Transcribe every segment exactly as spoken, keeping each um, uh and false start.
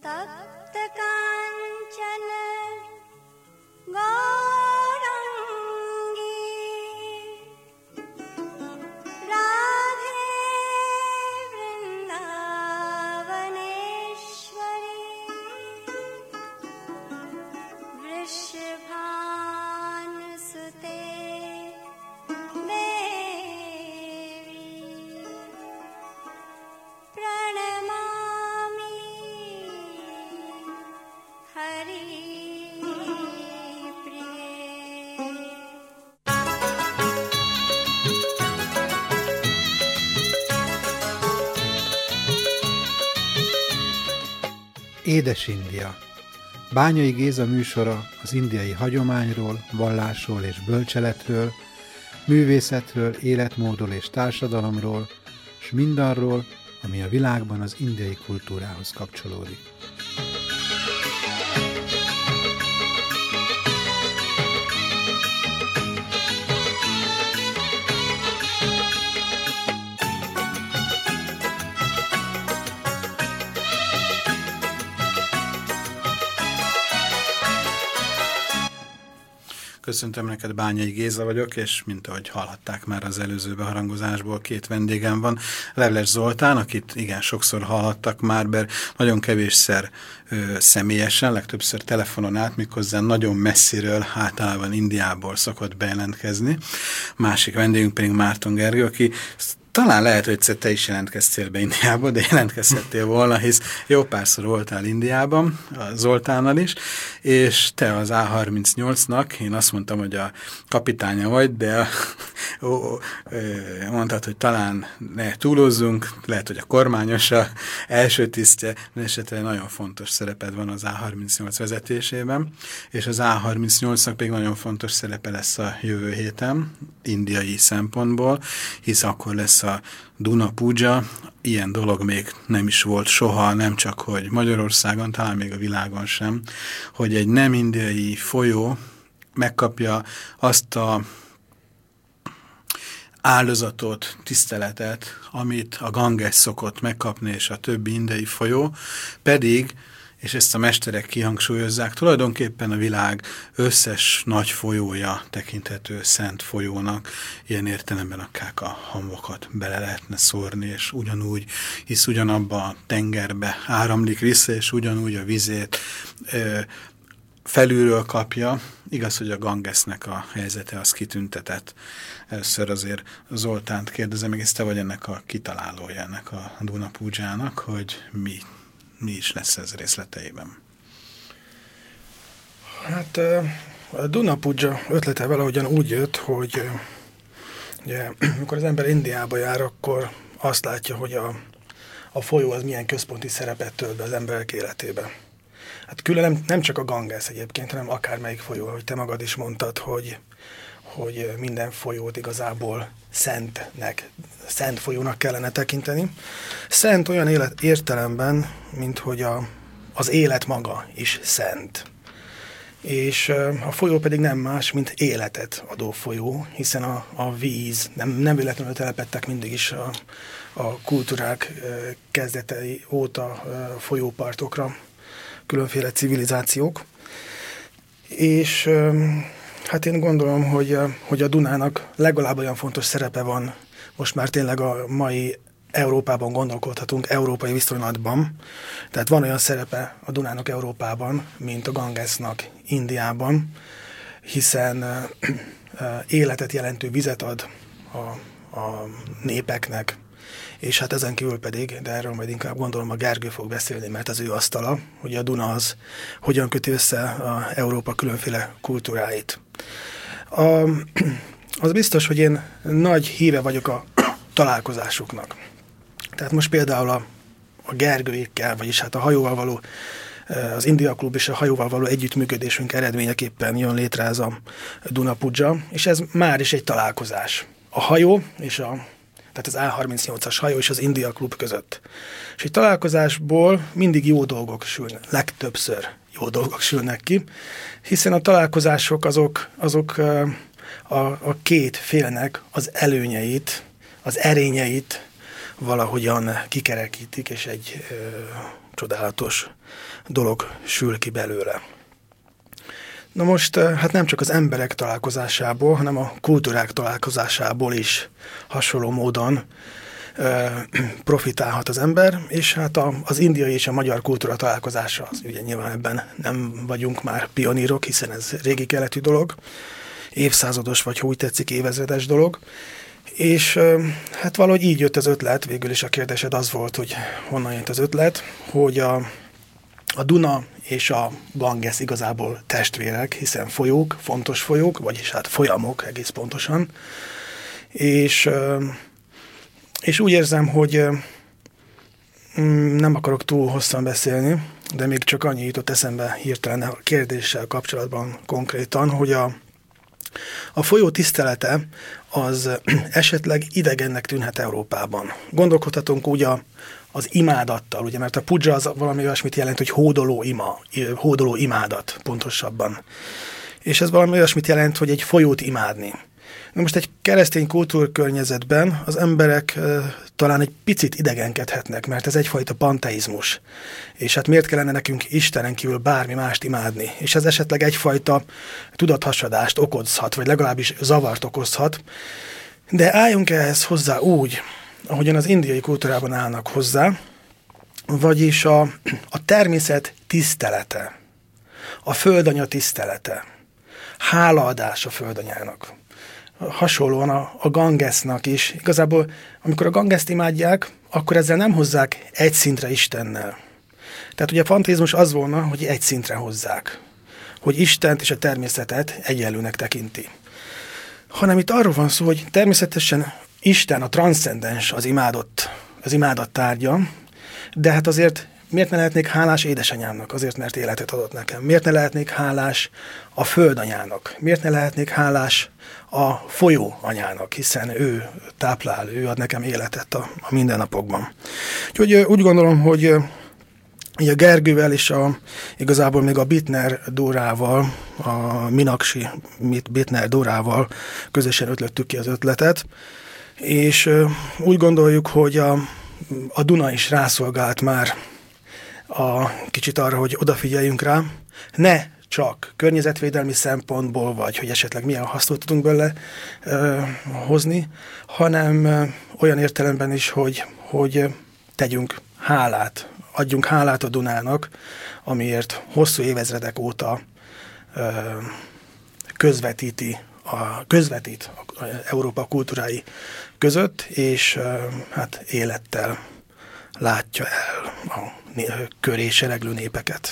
Édes India. Bányai Géza műsora az indiai hagyományról, vallásról és bölcseletről, művészetről, életmódról és társadalomról, s mindarról, ami a világban az indiai kultúrához kapcsolódik. Köszöntöm neked, Bányai Géza vagyok, és mint ahogy hallhatták már az előző beharangozásból, két vendégem van. Leveles Zoltán, akit igen sokszor hallhattak már, bár nagyon kevésszer ö, személyesen, legtöbbször telefonon át, méghozzá nagyon messziről, általában Indiából szokott bejelentkezni. Másik vendégünk pedig Márton Gergő, aki talán lehet, hogy egyszer te is jelentkeztél be Indiába, de jelentkezhettél volna, hisz jó párszor voltál Indiában, a Zoltánnal is, és te az á harmincnyolcnak, én azt mondtam, hogy a kapitánya vagy, de ó, ó, mondtad, hogy talán ne túlozzunk, lehet, hogy a kormányos a első tisztje, de esetleg nagyon fontos szereped van az á harmincnyolc vezetésében, és az á harmincnyolcnak pedig nagyon fontos szerepe lesz a jövő héten, indiai szempontból, hisz akkor lesz a Duna Puja, ilyen dolog még nem is volt soha, nem csak hogy Magyarországon, talán még a világon sem, hogy egy nem indiai folyó megkapja azt a áldozatot, tiszteletet, amit a Ganges szokott megkapni, és a többi indiai folyó, pedig, és ezt a mesterek kihangsúlyozzák, tulajdonképpen a világ összes nagy folyója tekinthető szent folyónak, ilyen értelemben akár a hamokat bele lehetne szórni, és ugyanúgy, hisz ugyanabba a tengerbe áramlik vissza, és ugyanúgy a vizét ö, felülről kapja. Igaz, hogy a Gangesnek a helyzete az kitüntetett. Először azért Zoltánt kérdezem, meg te vagy ennek a kitalálója, ennek a Duna Pujának, hogy mi Mi is lesz ez részleteiben? Hát a Duna Puja ötlete valahogyan úgy jött, hogy ugye, amikor az ember Indiába jár, akkor azt látja, hogy a, a folyó az milyen központi szerepet tölt be az emberek életébe. Hát külön nem, nem csak a Ganges egyébként, hanem akármelyik folyó, ahogy te magad is mondtad, hogy, hogy minden folyót igazából szentnek, szent folyónak kellene tekinteni. Szent olyan élet, értelemben, mint hogy a, az élet maga is szent. És a folyó pedig nem más, mint életet adó folyó, hiszen a, a víz, nem, nem véletlenül telepedtek mindig is a, a kultúrák kezdetei óta folyópartokra különféle civilizációk. És hát én gondolom, hogy, hogy a Dunának legalább olyan fontos szerepe van, most már tényleg a mai Európában gondolkodhatunk, európai viszonylatban. Tehát van olyan szerepe a Dunának Európában, mint a Gangesnak Indiában, hiszen uh, életet jelentő vizet ad a, a népeknek, és hát ezen kívül pedig, de erről majd inkább gondolom a Gergő fog beszélni, mert az ő asztala, hogy a Duna az hogyan köti össze a Európa különféle kultúráit. A, az biztos, hogy én nagy híve vagyok a találkozásoknak. Tehát most például a, a Gergőékkel, vagyis hát a hajóval való, az India Klub és a hajóval való együttműködésünk eredményeképpen jön létre ez a Duna Puja, és ez már is egy találkozás. A hajó és a tehát az á harmincnyolcas hajó és az India Klub között. És egy találkozásból mindig jó dolgok sülnek, legtöbbször jó dolgok sülnek ki, hiszen a találkozások azok, azok a, a két félnek az előnyeit, az erényeit valahogyan kikerekítik, és egy csodálatos dolog sül ki belőle. Na most, hát nem csak az emberek találkozásából, hanem a kultúrák találkozásából is hasonló módon profitálhat az ember, és hát a, az indiai és a magyar kultúra találkozása, az ugye nyilván ebben nem vagyunk már pionírok, hiszen ez régi keletű dolog, évszázados, vagy úgy tetszik, évezredes dolog, és hát valahogy így jött az ötlet, végül is a kérdésed az volt, hogy honnan jött az ötlet, hogy a, a Duna és a Ganges igazából testvérek, hiszen folyók, fontos folyók, vagyis hát folyamok egész pontosan, és És úgy érzem, hogy nem akarok túl hosszan beszélni, de még csak annyi jutott eszembe hirtelen a kérdéssel kapcsolatban konkrétan, hogy a, a folyó tisztelete az esetleg idegennek tűnhet Európában. Gondolkodhatunk úgy a, az imádattal, ugye, mert a pudzsa az valami olyasmit jelent, hogy hódoló ima, hódoló imádat pontosabban. És ez valami olyasmit jelent, hogy egy folyót imádni. Na most egy keresztény kultúrkörnyezetben az emberek e, talán egy picit idegenkedhetnek, mert ez egyfajta panteizmus. És hát miért kellene nekünk Istenen kívül bármi mást imádni? És ez esetleg egyfajta tudathasadást okozhat, vagy legalábbis zavart okozhat. De álljunk ehhez hozzá úgy, ahogyan az indiai kultúrában állnak hozzá, vagyis a, a természet tisztelete, a földanya tisztelete, hálaadás a földanyának. Hasonlóan a, a Gangesnak is. Igazából, amikor a Gangest imádják, akkor ezzel nem hozzák egy szintre Istennel. Tehát ugye a panteizmus az volna, hogy egy szintre hozzák. Hogy Istent és a természetet egyenlőnek tekinti. Hanem itt arról van szó, hogy természetesen Isten, a transzcendens az imádott, az imádat tárgya, de hát azért miért ne lehetnék hálás édesanyámnak? Azért, mert életet adott nekem. Miért ne lehetnék hálás a földanyának? Miért ne lehetnék hálás a folyó anyának? Hiszen ő táplál, ő ad nekem életet a, a mindennapokban. Úgyhogy úgy gondolom, hogy a Gergővel és a, igazából még a Bittner Dórával, a Minaksi Bittner Dórával közösen ötlettük ki az ötletet, és úgy gondoljuk, hogy a, a Duna is rászolgált már a kicsit arra, hogy odafigyeljünk rá, ne csak környezetvédelmi szempontból, vagy hogy esetleg milyen hasznot tudunk belőle ö, hozni, hanem ö, olyan értelemben is, hogy, hogy tegyünk hálát, adjunk hálát a Dunának, amiért hosszú évezredek óta ö, közvetíti, a, közvetít a Európa kultúrái között, és ö, hát élettel látja el a köré sereglő népeket.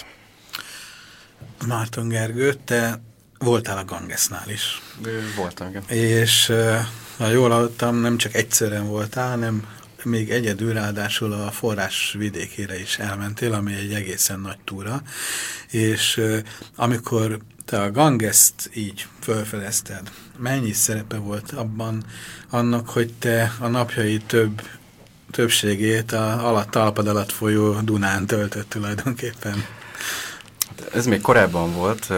Márton Gergő, te voltál a Gangesnál is. Voltam, igen. És ha jól hallottam, nem csak egyszerűen voltál, hanem még egyedül ráadásul a forrás vidékére is elmentél, ami egy egészen nagy túra. És amikor te a Gangest így felfedezted, mennyi szerepe volt abban annak, hogy te a napjai több többségét a alatt, talpad alatt folyó Dunán töltött tulajdonképpen? Ez még korábban volt.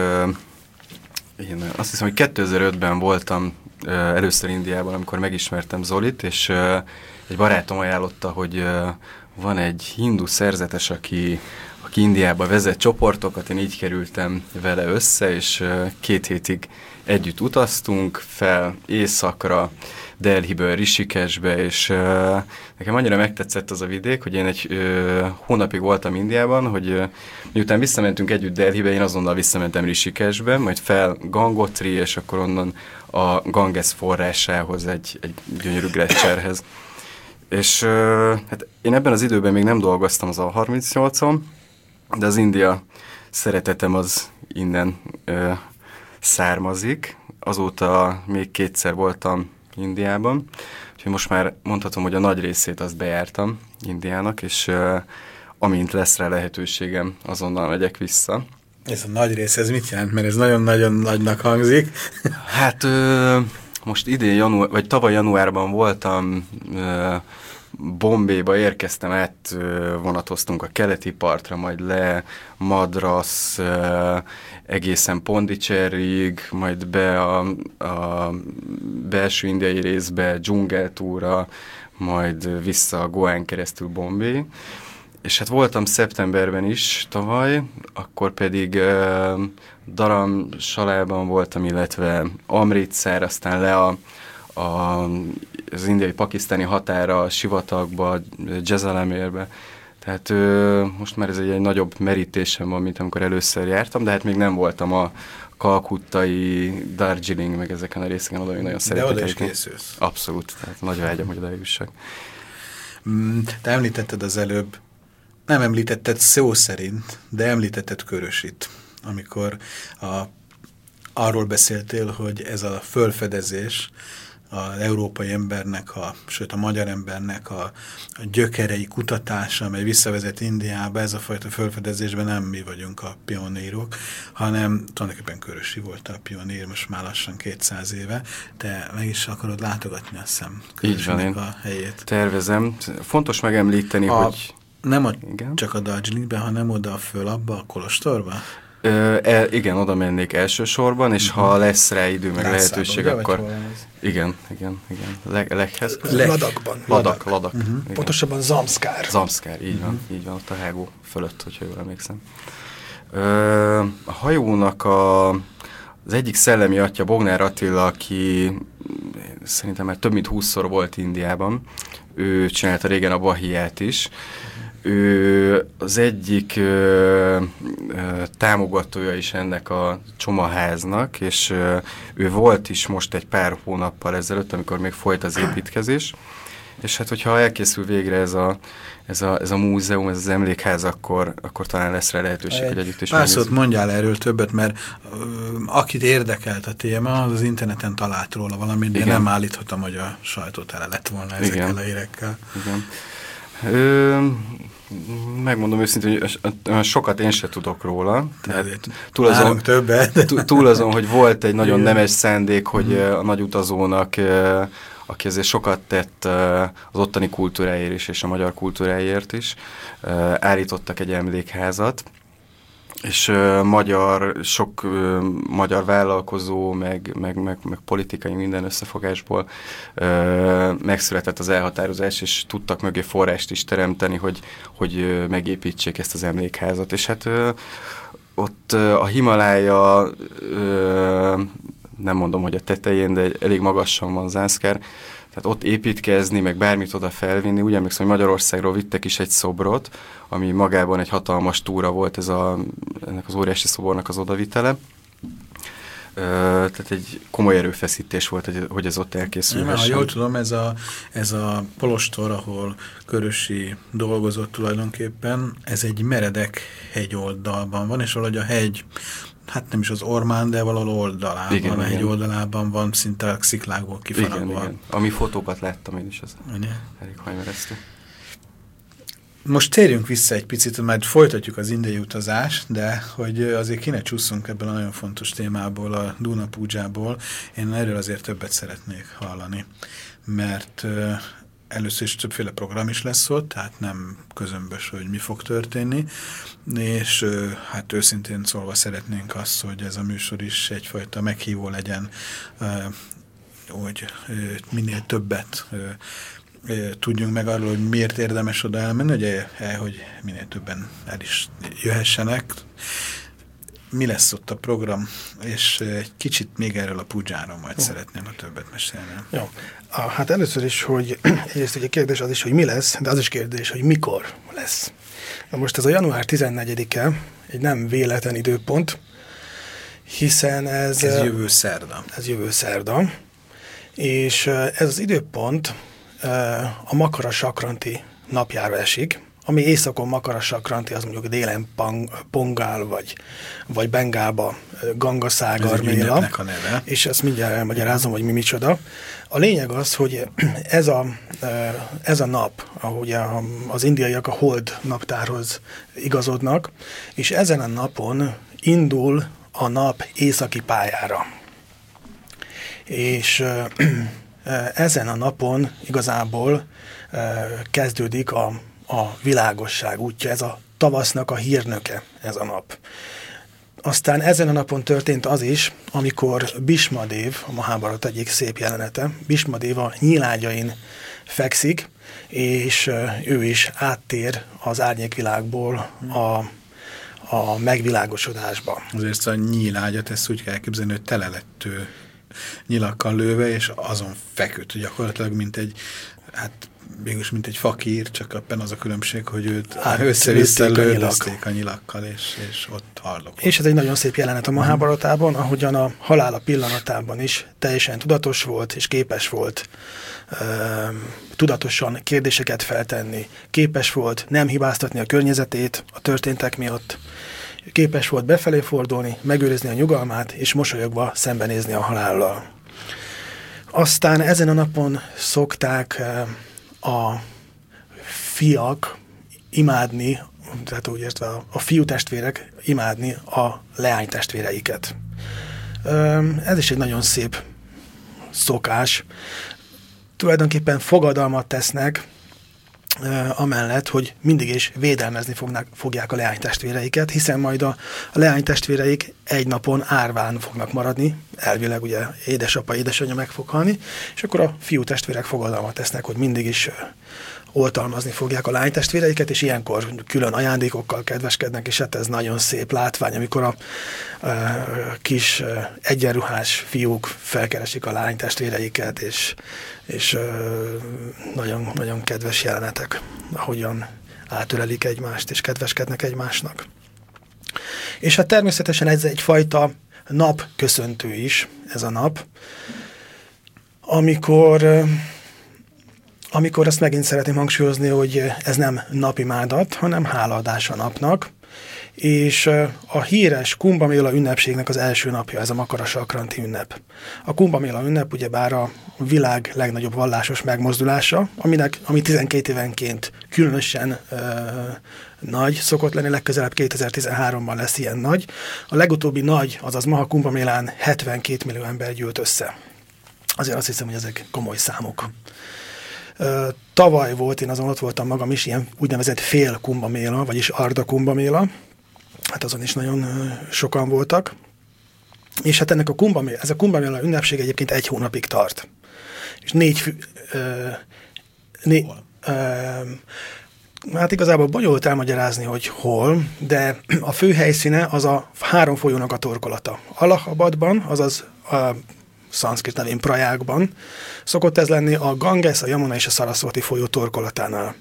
Én azt hiszem, hogy kétezer-ötben voltam először Indiában, amikor megismertem Zolit, és egy barátom ajánlotta, hogy van egy hindu szerzetes, aki, aki Indiába vezet csoportokat, én így kerültem vele össze, és két hétig együtt utaztunk fel északra, Delhiből Rishikeshbe, és uh, nekem annyira megtetszett az a vidék, hogy én egy uh, hónapig voltam Indiában, hogy uh, miután visszamentünk együtt Delhibe, én azonnal visszamentem Rishikeshbe, majd fel Gangotri, és akkor onnan a Ganges forrásához, egy, egy gyönyörű gleccserhez. És uh, hát én ebben az időben még nem dolgoztam az A harmincnyolcon, de az India szeretetem az innen uh, származik. Azóta még kétszer voltam Indiában, úgyhogy most már mondhatom, hogy a nagy részét azt bejártam Indiának, és uh, amint lesz rá lehetőségem, azonnal megyek vissza. Ez a nagy rész, ez mit jelent? Mert ez nagyon-nagyon nagynak hangzik. Hát uh, most idén január, vagy tavaly januárban voltam uh, Bombéba, érkeztem át, uh, vonatoztunk a keleti partra, majd le Madras, uh, egészen Pondicherryig, majd be a, a belső indiai részbe, dzsungeltúra, majd vissza a Goán keresztül Bombé. és hát voltam szeptemberben is tavaly, akkor pedig uh, Dharamsalában voltam, illetve Amritsar, aztán le a, a, az indiai-pakisztáni határa, a sivatagba, Jaisalmerbe. Tehát uh, most már ez egy, egy nagyobb merítésem van, mint amikor először jártam, de hát még nem voltam a kalkuttai, Darjeeling, meg ezeken a részeken, oda még nagyon szeretek. De oda is készülsz. Abszolút, tehát nagy vágyam, hogy oda jussak. Te említetted az előbb, nem említetted szó szerint, de említetted Körösit, amikor a, arról beszéltél, hogy ez a fölfedezés az európai embernek, a, sőt a magyar embernek a, a gyökerei kutatása, amely visszavezet Indiába, ez a fajta fölfedezésben nem mi vagyunk a pionírok, hanem tulajdonképpen Körösi volt a pionír, most már lassan kétszáz éve. Te meg is akarod látogatni, azt hiszem, Körösnek a helyét. Tervezem. Fontos megemlíteni, a, hogy... Nem a, csak a Darjeelingben, hanem oda föl abba a kolostorba? Ö, e, igen, oda mennék elsősorban, és uh-huh. ha lesz rá idő, meg Lászában, lehetőség, ugye, akkor... Igen, igen, igen. Leg, leghez... Leg. Ladakban. Ladak, Ladak. Uh-huh. Pontosabban Zamszkár. Zamszkár, így uh-huh. van, így van, ott a hágó fölött, hogyha jól emlékszem. Ö, a hajónak a, az egyik szellemi atya, Bognár Attila, aki szerintem már több mint húszszor volt Indiában, ő csinálta régen a Bahiát is. Ő az egyik ö, ö, támogatója is ennek a csomaháznak, és ö, ő volt is most egy pár hónappal ezelőtt, amikor még folyt az építkezés, és hát hogyha elkészül végre ez a, ez a, ez a múzeum, ez az emlékház, akkor, akkor talán lesz rá lehetőség, hogy együtt is pár szót mondjál erről többet, mert ö, akit érdekelt a téma, az az interneten talált róla valamit, de igen. nem állíthatom, hogy a sajtó tele lett volna ezekkel igen. a hírekkel. Igen. Ö, megmondom őszintén, hogy sokat én se tudok róla. Túl azon, többet. túl azon, hogy volt egy nagyon nemes szándék, hogy a nagy utazónak, aki azért sokat tett az ottani kultúráért is, és a magyar kultúráért is, állítottak egy emlékházat, és uh, magyar, sok uh, magyar vállalkozó, meg, meg, meg, meg politikai minden összefogásból uh, megszületett az elhatározás, és tudtak mögé forrást is teremteni, hogy, hogy uh, megépítsék ezt az emlékházat. És hát uh, ott uh, a Himalája, uh, nem mondom, hogy a tetején, de elég magasan van Zanskar, tehát ott építkezni, meg bármit oda felvinni. Úgy emlékszem, hogy Magyarországról vittek is egy szobrot, ami magában egy hatalmas túra volt, ez a, ennek az óriási szobornak az odavitele. Ö, tehát egy komoly erőfeszítés volt, hogy ez ott elkészülhessen. Ha jól tudom, ez a, ez a polostor, ahol Körösi dolgozott tulajdonképpen, ez egy meredek hegyoldalban van, és valahogy a hegy, hát nem is az ormán, de valahol oldalában, igen, a hegy oldalában van, szinte a sziklákból kifaragva. Igen, igen. Ami fotókat láttam én is, az igen. elég hajmeresztő. Most térjünk vissza egy picit, majd folytatjuk az indiai utazást, de hogy azért ki ne csúszunk ebből a nagyon fontos témából, a Duna Pujából, én erről azért többet szeretnék hallani, mert uh, először is többféle program is lesz ott, tehát nem közömbös, hogy mi fog történni, és uh, hát őszintén szólva szeretnénk azt, hogy ez a műsor is egyfajta meghívó legyen, uh, hogy uh, minél többet uh, tudjunk meg arról, hogy miért érdemes oda elmenni, hogy, hogy minél többen el is jöhessenek. Mi lesz ott a program, és egy kicsit még erről a pujáról majd oh. szeretném, ha többet mesélni. Jó. Ah, hát először is, hogy egyrészt ugye kérdés az is, hogy mi lesz, de az is kérdés, hogy mikor lesz. Na most ez a január tizennegyedike, egy nem véletlen időpont, hiszen ez... Ez jövő szerda. Ez jövő szerda, és ez az időpont a Makara Sakranti napjára esik, ami északon Makara Sakranti, az mondjuk délen Pang, Pongál, vagy, vagy Bengálba Gangaszágar Méla, és ezt mindjárt elmagyarázom, hogy mi micsoda. A lényeg az, hogy ez a, ez a nap, ahogy az indiaiak a hold naptárhoz igazodnak, és ezen a napon indul a nap északi pályára. És ezen a napon igazából kezdődik a, a világosság útja, ez a tavasznak a hírnöke, ez a nap. Aztán ezen a napon történt az is, amikor Bhishma Dev, a Mahábharata egyik szép jelenete, Bhishma Dev a nyílágyain fekszik, és ő is áttér az árnyékvilágból a, a megvilágosodásba. Azért a nyílágyat ezt úgy kell elképzelni, hogy tele lett nyilakkal lőve, és azon feküdt gyakorlatilag, mint egy, hát mégis mint egy fakír, csak ebben az a különbség, hogy őt össze-vissza lődözték a nyilakkal, és, és ott hallok. És ez egy nagyon szép jelenet a Mahábaratában, ahogyan a halála pillanatában is teljesen tudatos volt, és képes volt uh, tudatosan kérdéseket feltenni, képes volt nem hibáztatni a környezetét a történtek miatt, képes volt befelé fordulni, megőrizni a nyugalmát, és mosolyogva szembenézni a halállal. Aztán ezen a napon szokták a fiak imádni, tehát úgy értve a, a fiútestvérek imádni a leánytestvéreiket. Ez is egy nagyon szép szokás. Tulajdonképpen fogadalmat tesznek amellett, hogy mindig is védelmezni fognak, fogják a leánytestvéreiket, hiszen majd a, a leánytestvéreik egy napon árván fognak maradni, elvileg ugye édesapa, édesanyja meg fog halni, és akkor a fiútestvérek fogadalmat tesznek, hogy mindig is oltalmazni fogják a lánytestvéreiket, és ilyenkor külön ajándékokkal kedveskednek, és hát ez nagyon szép látvány, amikor a, a kis egyenruhás fiúk felkeresik a lánytestvéreiket, és, és nagyon, nagyon kedves jelenetek, ahogyan átölelik egymást, és kedveskednek egymásnak. És hát természetesen ez egyfajta napköszöntő is, ez a nap, amikor... Amikor azt megint szeretném hangsúlyozni, hogy ez nem napimádat, hanem hálaadás a napnak, és a híres Kumbha Méla ünnepségnek az első napja, ez a Makara Sankranti ünnep. A Kumbha Méla ünnep ugyebár a világ legnagyobb vallásos megmozdulása, aminek, ami tizenkét évenként különösen ö, nagy szokott lenni, legközelebb kétezer-tizenháromban lesz ilyen nagy. A legutóbbi nagy, azaz Maha Kumbha Mélán hetvenkét millió ember gyűlt össze. Azért azt hiszem, hogy ezek komoly számok. Tavaly volt, én azon ott voltam magam is, ilyen úgynevezett fél Kumbha Méla, vagyis Arda Kumbha Méla. Hát azon is nagyon sokan voltak. És hát ennek a Kumbha Méla, ez a Kumbha Méla ünnepség egyébként egy hónapig tart. És négy fü, ö, né, ö, hát igazából bonyolult elmagyarázni, hogy hol, de a fő helyszíne az a három folyónak a torkolata. Allahabadban, azaz a szanszkrit nevén Prajágban szokott ez lenni a Ganges, a Yamuna és a Saraswati folyó torkolatánál.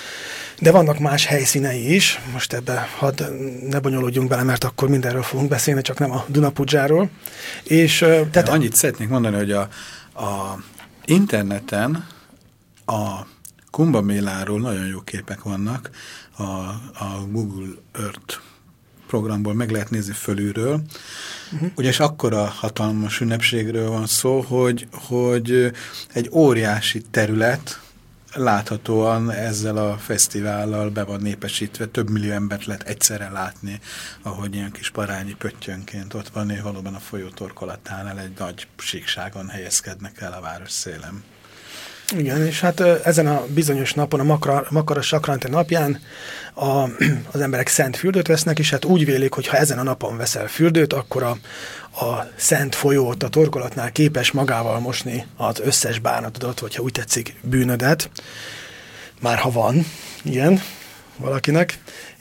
De vannak más helyszínei is, most ebbe hadd ne bonyolódjunk bele, mert akkor mindenről fogunk beszélni, csak nem a Dunapudzsáról. És, tehát annyit szeretnék mondani, hogy a, a interneten a Kumbha Méláról nagyon jó képek vannak, a, a Google Earth programból meg lehet nézni fölülről. Uh-huh. Ugyanis akkora hatalmas ünnepségről van szó, hogy, hogy egy óriási terület láthatóan ezzel a fesztivállal be van népesítve, több millió embert lehet egyszerre látni, ahogy ilyen kis parányi pöttyönként ott van, és valóban a folyó torkolatánál egy nagy síkságon helyezkednek el a város szélem. Igen, és hát ezen a bizonyos napon, a Makara, Makara Sankranti napján a, az emberek szent fürdőt vesznek, és hát úgy vélik, hogy ha ezen a napon veszel fürdőt, akkor a, a szent folyót a torkolatnál képes magával mosni az összes bánatodat, vagy ha úgy tetszik, bűnödet, már ha van ilyen valakinek.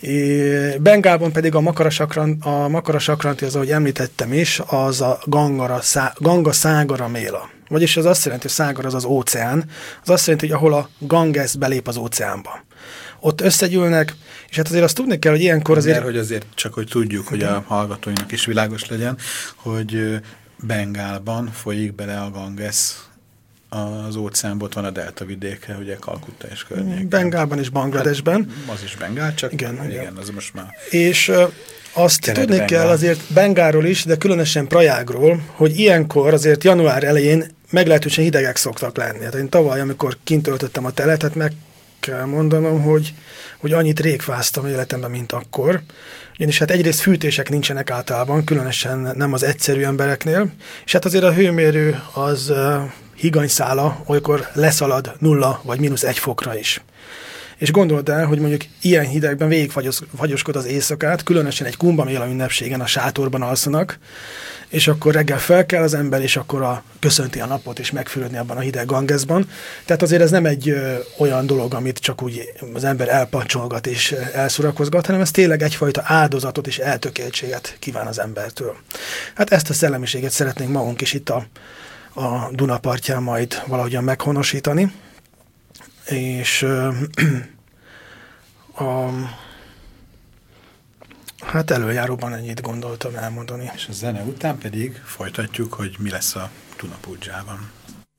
É, Bengálban pedig a Makara Sankranti, a Makara Sankranti, az, ahogy említettem is, az a Gangara, szá, Ganga Szágara Méla. Vagyis az azt jelenti, hogy Szágar az az óceán, az azt jelenti, hogy ahol a Ganges belép az óceánba. Ott összegyűlnek, és hát azért azt tudni kell, hogy ilyenkor azért... Mert hogy azért csak, hogy tudjuk, hogy a hallgatóinak is világos legyen, hogy Bengálban folyik bele a Ganges az óceánból, ott van a delta vidéke, ugye Kalkutta és környéken. Bengálban és Bangladesben. Hát, az is Bengál, csak igen, igen, igen. az most már... És azt tudni Bengál. kell azért Bengáról is, de különösen Prajágról, hogy ilyenkor azért január elején meglehetősen hidegek szoktak lenni. Hát én tavaly, amikor kint töltöttem a teletet, meg kell mondanom, hogy, hogy annyit régfáztam életemben, mint akkor. Ugyanis hát egyrészt fűtések nincsenek általában, különösen nem az egyszerű embereknél, és hát azért a hőmérő az uh, higanyszála olykor leszalad nulla vagy mínusz egy fokra is. És gondold el, hogy mondjuk ilyen hidegben végigfagyoskod az éjszakát, különösen egy Kumbha-méla ünnepségen a sátorban alszanak, és akkor reggel fel kell az ember, és akkor a, köszönti a napot, és megfürödni abban a hideg Gangesban. Tehát azért ez nem egy ö, olyan dolog, amit csak úgy az ember elpancsolgat és elszurakozgat, hanem ez tényleg egyfajta áldozatot és eltökéltséget kíván az embertől. Hát ezt a szellemiséget szeretnénk magunk is itt a, a Duna partján majd valahogyan meghonosítani. És ö, a, hát előjáróban ennyit gondoltam elmondani. És a zene után pedig folytatjuk, hogy mi lesz a Duna Pudzsában.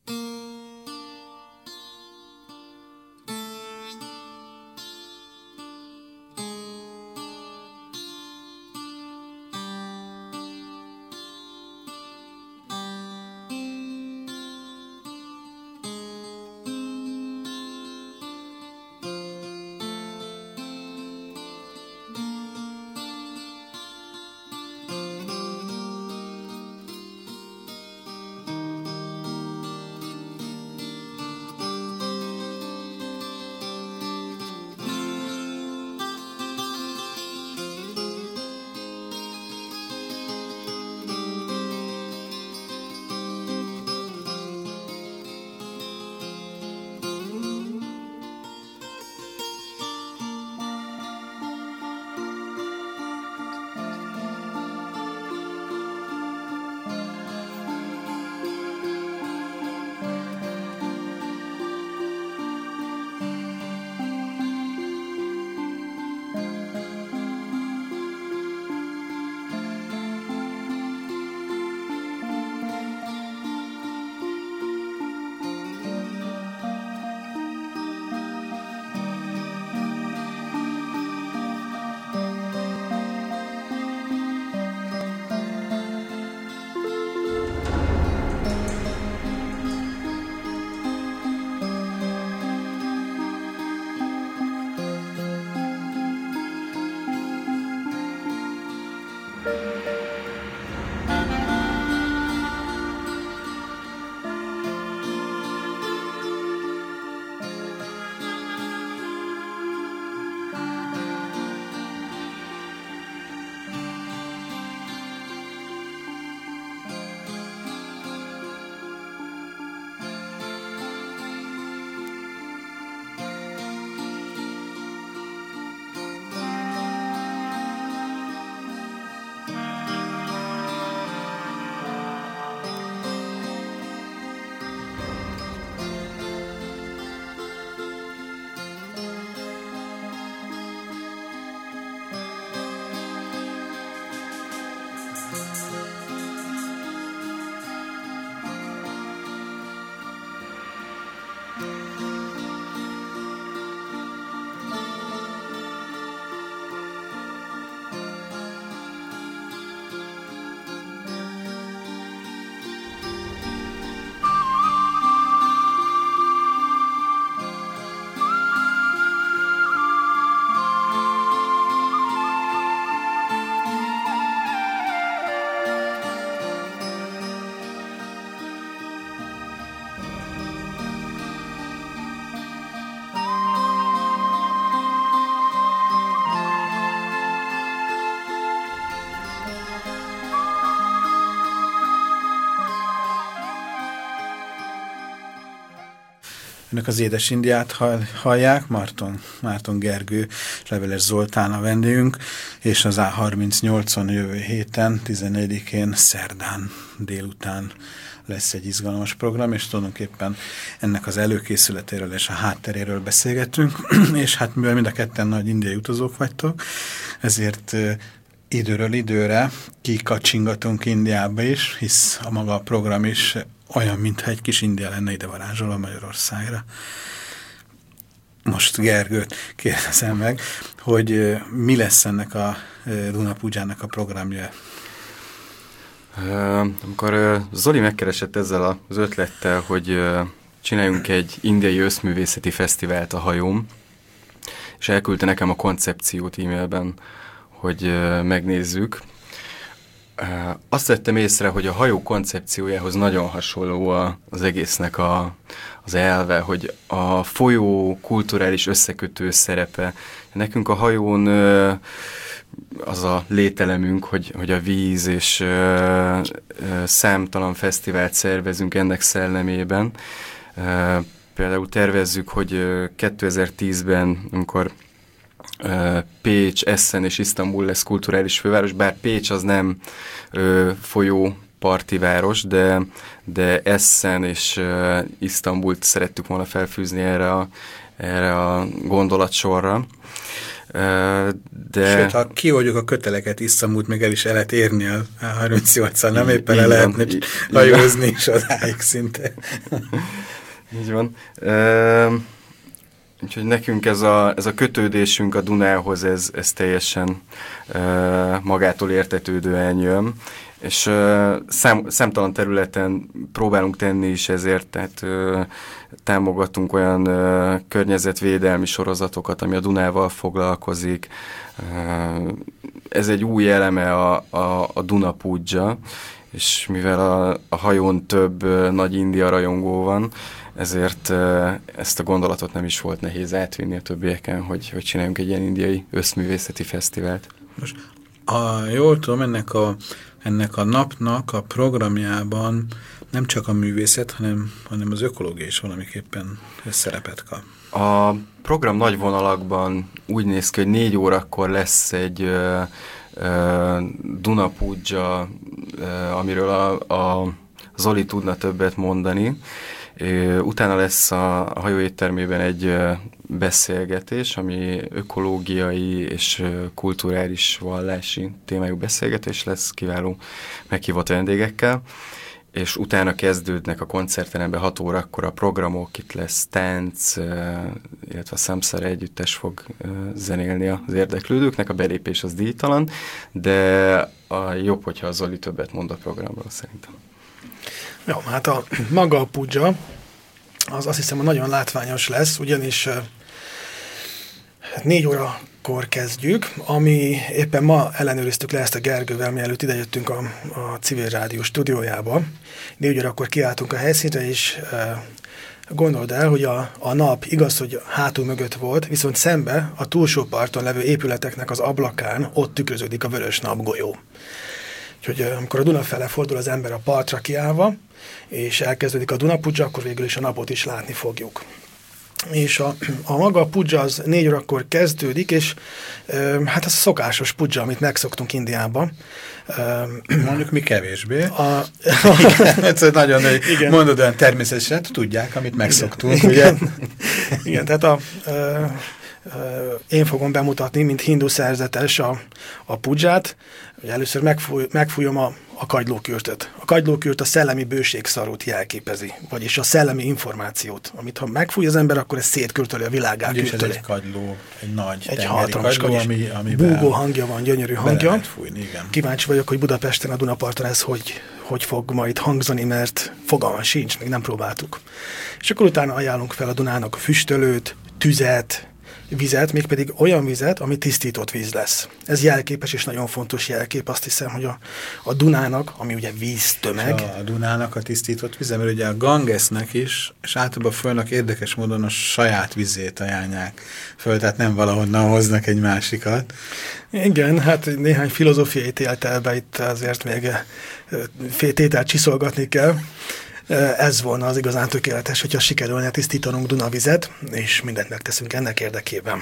Önök az Édes Indiát hallják, Marton, Márton Gergő és Leveles Zoltán a vendégünk, és az á harmincnyolcon jövő héten, tizennegyedikén szerdán délután lesz egy izgalmas program, és tulajdonképpen ennek az előkészületéről és a hátteréről beszélgetünk, és hát mivel mind a ketten nagy indiai utazók vagytok, ezért időről időre kikacsingatunk Indiába is, hisz a maga a program is olyan, mintha egy kis India lenne ide varázsolva Magyarországra. Most Gergőt kérdezem meg, hogy mi lesz ennek a Duna Pudzsának a programja? Amikor Zoli megkeresett ezzel az ötlettel, hogy csináljunk egy indiai összművészeti fesztivált a hajóm, és elküldte nekem a koncepciót e-mailben, hogy megnézzük. azt vettem észre, hogy a hajó koncepciójához nagyon hasonló az egésznek a, az elve, hogy a folyó kulturális összekötő szerepe. Nekünk a hajón az a lételemünk, hogy, hogy a víz, és számtalan fesztivált szervezünk ennek szellemében. Például tervezzük, hogy kétezer-tízben, amikor Pécs, Essen és Isztambul lesz kulturális főváros, bár Pécs az nem ö, folyó parti város, de, de Essen és uh, Isztambult szerettük volna felfűzni erre a, erre a gondolatsorra. Uh, de... Sőt, ha kioldjuk a köteleket, Isztambult még el is el lehet érni a harmincnyolccal, nem éppen el lehetne hajózni is odáig szinte. Így van. Uh, Úgyhogy nekünk ez a, ez a kötődésünk a Dunához, ez, ez teljesen uh, magától értetődően jön, és uh, szám, számtalan területen próbálunk tenni is ezért, tehát uh, támogatunk olyan uh, környezetvédelmi sorozatokat, ami a Dunával foglalkozik. Uh, ez egy új eleme a, a, a Duna Pudzsa, és mivel a, a hajón több uh, nagy India rajongó van, ezért ezt a gondolatot nem is volt nehéz átvinni a többieken, hogy, hogy csináljunk egy ilyen indiai összművészeti fesztivált. Most, ha jól tudom, ennek a, ennek a napnak a programjában nem csak a művészet, hanem, hanem az ökológia is valamiképpen szerepet kap. A program nagy vonalakban úgy néz ki, hogy négy órakor lesz egy uh, uh, Duna Pudzsa, uh, amiről a, a Zoli tudna többet mondani. Utána lesz a hajóéttermében egy beszélgetés, ami ökológiai és kulturális vallási témájú beszélgetés lesz, kiváló meghívott vendégekkel, és utána kezdődnek a koncertteremben hat órakor a programok, itt lesz tánc, illetve a Samsara együttes fog zenélni az érdeklődőknek, a belépés az díjtalan, de a jobb, hogyha a Zoli többet mond a programról szerintem. Jó, hát a maga a pudzsa, az azt hiszem, hogy nagyon látványos lesz, ugyanis négy órakor kezdjük, ami éppen ma ellenőriztük le ezt a Gergővel, mielőtt idejöttünk a, a Civil Rádió stúdiójába. Négy órakor kiálltunk a helyszínre, és e, gondold el, hogy a, a nap igaz, hogy hátul mögött volt, viszont szembe a túlsó parton levő épületeknek az ablakán ott tükröződik a vörös napgolyó. Úgyhogy amikor a Duna fele fordul az ember a partra kiállva, és elkezdődik a Duna Pudzsa, akkor végül is a napot is látni fogjuk. És a, a maga a pudzsa az négy órakor kezdődik, és e, hát az a szokásos pudzsa, amit megszoktunk Indiában. E, Mondjuk mi kevésbé. A, igen, nagyon, hogy mondod olyan természetesen, tudják, amit megszoktunk. Igen, ugye? igen. Igen, tehát a... E, én fogom bemutatni, mint hindu szerzetes a, a pudzsát. Először megfúj, megfújom a, a kagylókürtöt. A kagylókürt a szellemi bőségszarút jelképezi, vagyis a szellemi információt, amit ha megfúj az ember, akkor ez szétkürtöli a világát. Úgyis ez egy kagyló, egy nagy egy tengeri kagyló, ami, amiben búgó hangja van, gyönyörű hangja. Fújni, igen. Kíváncsi vagyok, hogy Budapesten a Dunaparton ez hogy, hogy fog majd hangzani, mert fogalma sincs, még nem próbáltuk. És akkor utána ajánlunk fel a Dunának a füstölőt, tüzet, vizet, mégpedig olyan vizet, ami tisztított víz lesz. Ez jelképes és nagyon fontos jelkép, azt hiszem, hogy a, a Dunának, ami ugye víztömeg. A, a Dunának a tisztított vize, mert ugye a Gangesnek is, és általában fölnek érdekes módon a saját vizét ajánlják föl, tehát nem valahonnan hoznak egy másikat. Igen, hát néhány filozófiai tételbe itt azért még tételt csiszolgatni kell. Ez volna az igazán tökéletes, hogyha sikerülne tisztítanunk Dunavizet, és mindent megteszünk ennek érdekében.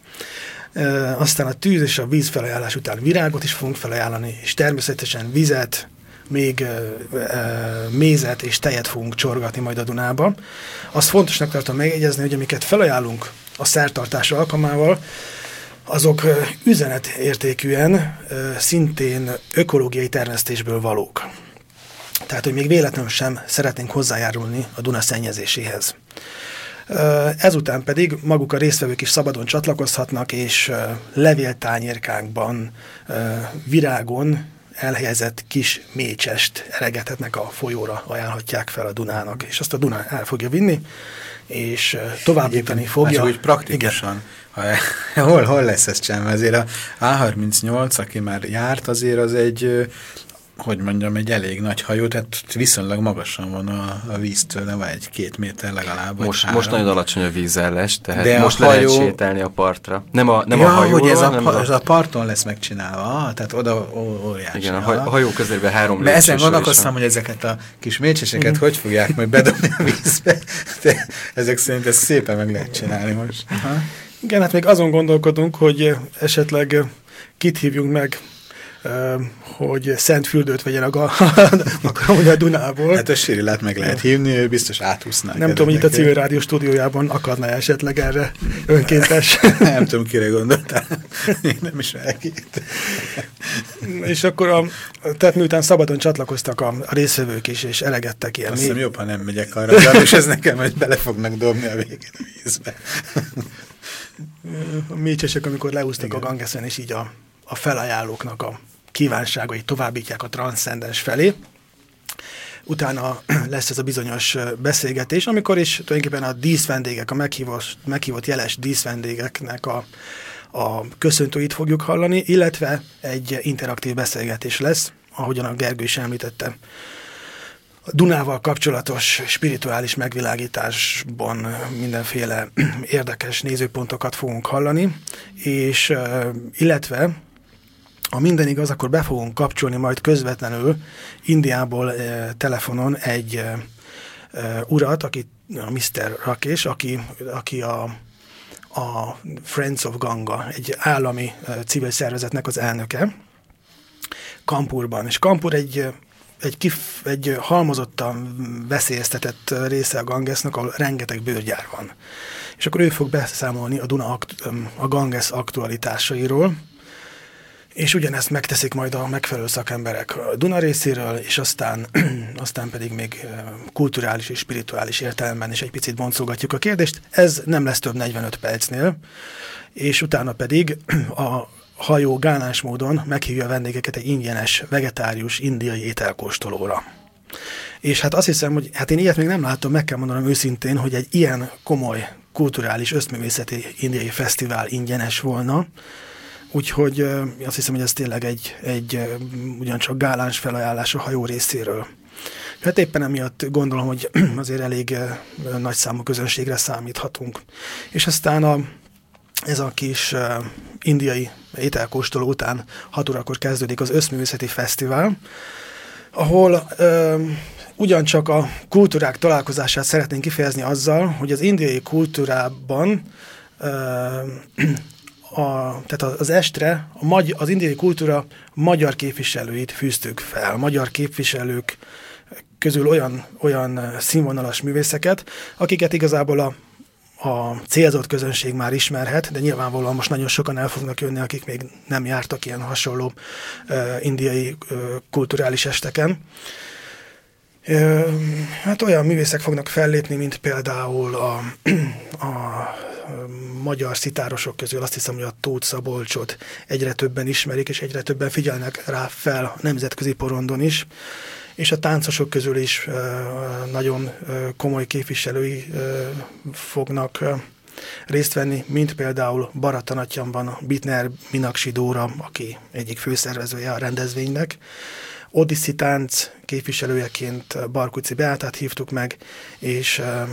E, aztán a tűz és a víz felajánlás után virágot is fogunk felajánlani, és természetesen vizet, még e, e, mézet és tejet fogunk csorgatni majd a Dunába. Azt fontosnak tartom megjegyezni, hogy amiket felajánlunk a szertartás alkalmával, azok üzenetértékűen e, szintén ökológiai termesztésből valók. Tehát, hogy még véletlenül sem szeretnénk hozzájárulni a Duna szennyezéséhez. Ezután pedig maguk a résztvevők is szabadon csatlakozhatnak, és levéltányérkákban, virágon elhelyezett kis mécsest eregethetnek a folyóra, ajánlhatják fel a Dunának, és azt a Duna el fogja vinni, és továbbítani fogja. Hát úgy praktikusan. Ha, hol, hol lesz ez sem? Azért a á harmincnyolc, aki már járt, azért az egy... hogy mondjam, egy elég nagy hajó, tehát viszonylag magasan van a, a víztől, de vagy egy két méter legalább. Most, most nagyon alacsony a vízállás, tehát de most hajó... lehet sétálni a partra. Nem a, nem ja, a hajóról, hogy ez a, nem pa, a... ez a parton lesz megcsinálva, tehát oda óriási. Igen, a, haj, a hajó közelében három lépcsős. Ezen gondolkoztam, hogy ezeket a kis mécseseket mm. hogy fogják majd bedobni a vízbe. De ezek szerint ezt szépen meg lehet csinálni most. Aha. Igen, hát még azon gondolkodunk, hogy esetleg kit hívjunk meg, hogy Szentfürdőt vegyen a, a, a, a Dunából. Hát a Sirilát meg lehet hívni, ő biztos átúszná. Nem tudom, hogy itt a Civil Rádió stúdiójában akadna esetleg erre önkéntes. Nem tudom, kire gondoltál. Én nem is elkét. És akkor, a, tehát miután szabadon csatlakoztak a, a részvevők is, és elegettek ilyen. Azt hiszem jobb, ha nem megyek arra, és ez nekem, hogy bele fognak dobni a végén a vízbe. A mécsesek, amikor leúztak igen. a Gangeszen, és így a, a felajánlóknak a kívánságai továbbítják a transzcendens felé. Utána lesz ez a bizonyos beszélgetés, amikor is tulajdonképpen a díszvendégek, a meghívott, meghívott jeles díszvendégeknek a, a köszöntőit fogjuk hallani, illetve egy interaktív beszélgetés lesz, ahogyan a Gergő is említette. A Dunával kapcsolatos spirituális megvilágításban mindenféle érdekes nézőpontokat fogunk hallani, és illetve ha minden igaz, akkor be fogunk kapcsolni majd közvetlenül Indiából eh, telefonon egy eh, urat, aki a miszter Rakesh, aki, aki a, a Friends of Ganga, egy állami eh, civil szervezetnek az elnöke, Kanpurban. És Kanpur egy, egy, kif, egy halmozottan veszélyeztetett része a Gangesnak, ahol rengeteg bőrgyár van. És akkor ő fog beszámolni a, Duna, a Ganges aktualitásairól, és ugyanezt megteszik majd a megfelelő szakemberek a Duna részéről, és aztán, aztán pedig még kulturális és spirituális értelemben is egy picit boncolgatjuk a kérdést. Ez nem lesz több negyvenöt percnél, és utána pedig a hajó gálás módon meghívja a vendégeket egy ingyenes, vegetárius, indiai ételkóstolóra. És hát azt hiszem, hogy hát én ilyet még nem láttam, meg kell mondanom őszintén, hogy egy ilyen komoly kulturális, összművészeti indiai fesztivál ingyenes volna. Úgyhogy uh, azt hiszem, hogy ez tényleg egy, egy uh, ugyancsak gáláns felajánlás a hajó részéről. Hát éppen emiatt gondolom, hogy azért elég uh, nagy számú közönségre számíthatunk. És aztán a, ez a kis uh, indiai ételkóstoló után hat órakor kezdődik az Összművészeti Fesztivál, ahol uh, ugyancsak a kultúrák találkozását szeretnénk kifejezni azzal, hogy az indiai kultúrában uh, A, tehát az estre a magy, az indiai kultúra magyar képviselőit fűztük fel. Magyar képviselők közül olyan, olyan színvonalas művészeket, akiket igazából a, a célzott közönség már ismerhet, de nyilvánvalóan most nagyon sokan el fognak jönni, akik még nem jártak ilyen hasonló uh, indiai uh, kulturális esteken. Uh, hát olyan művészek fognak fellépni, mint például a, a magyar szitárosok közül azt hiszem, hogy a Tóth Szabolcsot egyre többen ismerik, és egyre többen figyelnek rá fel a nemzetközi porondon is. És a táncosok közül is uh, nagyon uh, komoly képviselői uh, fognak uh, részt venni, mint például Bharatanatyamban Bitner Minakshi Dóra, aki egyik főszervezője a rendezvénynek. Odiszi tánc képviselőjeként Barkuci Beátát hívtuk meg, és uh,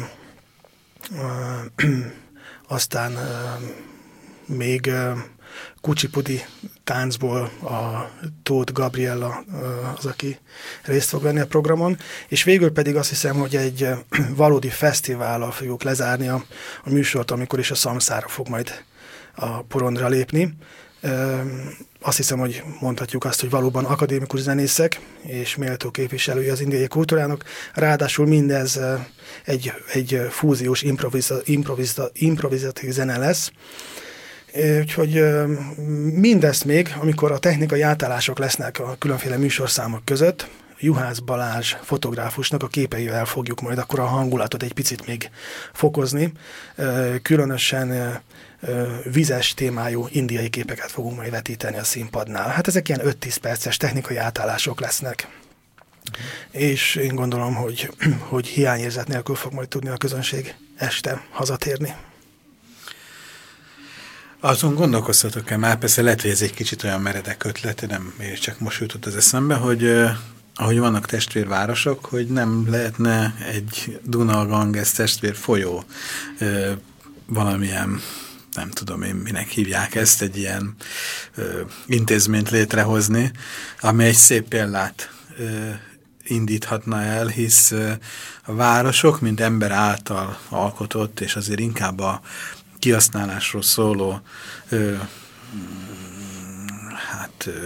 uh, aztán uh, még uh, kucsipudi táncból a Tóth Gabriella uh, az, aki részt fog venni a programon, és végül pedig azt hiszem, hogy egy uh, valódi fesztivállal fogjuk lezárni a, a műsort, amikor is a Szamszára fog majd a porondra lépni. Uh, azt hiszem, hogy mondhatjuk azt, hogy valóban akadémikus zenészek és méltó képviselői az indiai kultúrának. Ráadásul mindez uh, egy, egy fúziós improviza, improviza, improvizatív zene lesz. Uh, úgyhogy uh, mindezt még, amikor a technikai átállások lesznek a különféle műsorszámok között, Juhász Balázs fotográfusnak a képeivel fogjuk majd akkor a hangulatot egy picit még fokozni. Uh, különösen uh, vizes témájú indiai képeket fogunk majd vetíteni a színpadnál. Hát ezek ilyen öt-tíz perces technikai átállások lesznek. Uh-huh. És én gondolom, hogy, hogy hiányérzet nélkül fog majd tudni a közönség este hazatérni. Azon gondolkoztatok-e már, persze lehet, hogy ez egy kicsit olyan meredek ötlet, nem én csak most jutott az eszembe, hogy eh, ahogy vannak testvérvárosok, hogy nem lehetne egy Duna-Ganges testvér folyó eh, valamilyen, nem tudom én minek hívják ezt, egy ilyen eh, intézményt létrehozni, ami egy szép példát eh, indíthatna el, hisz eh, a városok, mint ember által alkotott, és azért inkább a kihasználásról szóló ö, hát ö,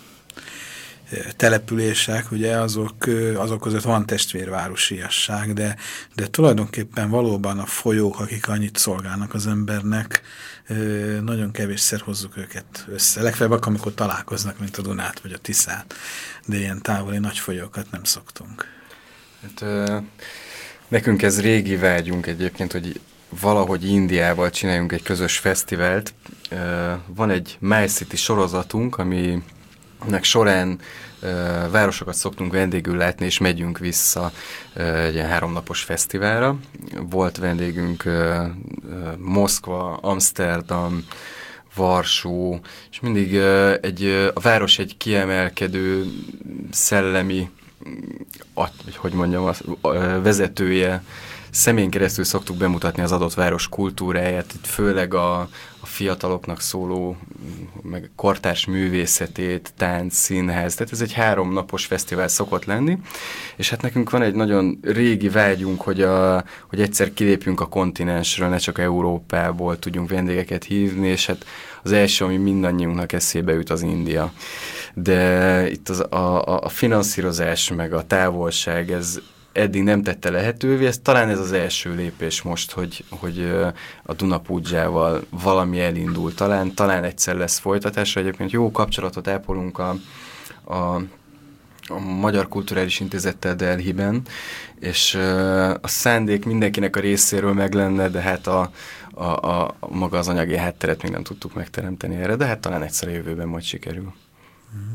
települések, ugye azok, ö, azok között van testvérvárosiasság, de, de tulajdonképpen valóban a folyók, akik annyit szolgálnak az embernek, ö, nagyon kevésszer hozzuk őket össze. Legfeljebb akkor, amikor találkoznak, mint a Dunát vagy a Tiszát, de ilyen távoli nagy folyókat nem szoktunk. Hát, ö, nekünk ez régi vágyunk egyébként, hogy valahogy Indiával csináljunk egy közös fesztivált. Van egy My City sorozatunk, aminek során városokat szoktunk vendégül látni, és megyünk vissza egy ilyen háromnapos fesztiválra. Volt vendégünk Moszkva, Amsterdam, Varsó, és mindig egy, a város egy kiemelkedő szellemi, hogy mondjam, a vezetője, személyen keresztül szoktuk bemutatni az adott város kultúráját, itt főleg a, a fiataloknak szóló, meg kortárs művészetét, tánc, színház, tehát ez egy háromnapos fesztivál szokott lenni, és hát nekünk van egy nagyon régi vágyunk, hogy, a, hogy egyszer kilépjünk a kontinensről, ne csak Európából tudjunk vendégeket hívni, és hát az első, ami mindannyiunknak eszébe jut, az India. De itt az, a, a, a finanszírozás, meg a távolság, ez eddig nem tette lehetővé, ez, talán ez az első lépés most, hogy, hogy a Duna Pudzsával valami elindul. Talán, talán egyszer lesz folytatásra. Egyébként jó kapcsolatot ápolunk a, a, a Magyar Kulturális Intézettel Delhiben, és a szándék mindenkinek a részéről meg lenne, de hát a, a, a, a maga az anyagi hátteret még nem tudtuk megteremteni erre, de hát talán egyszer a jövőben majd sikerül. Mm.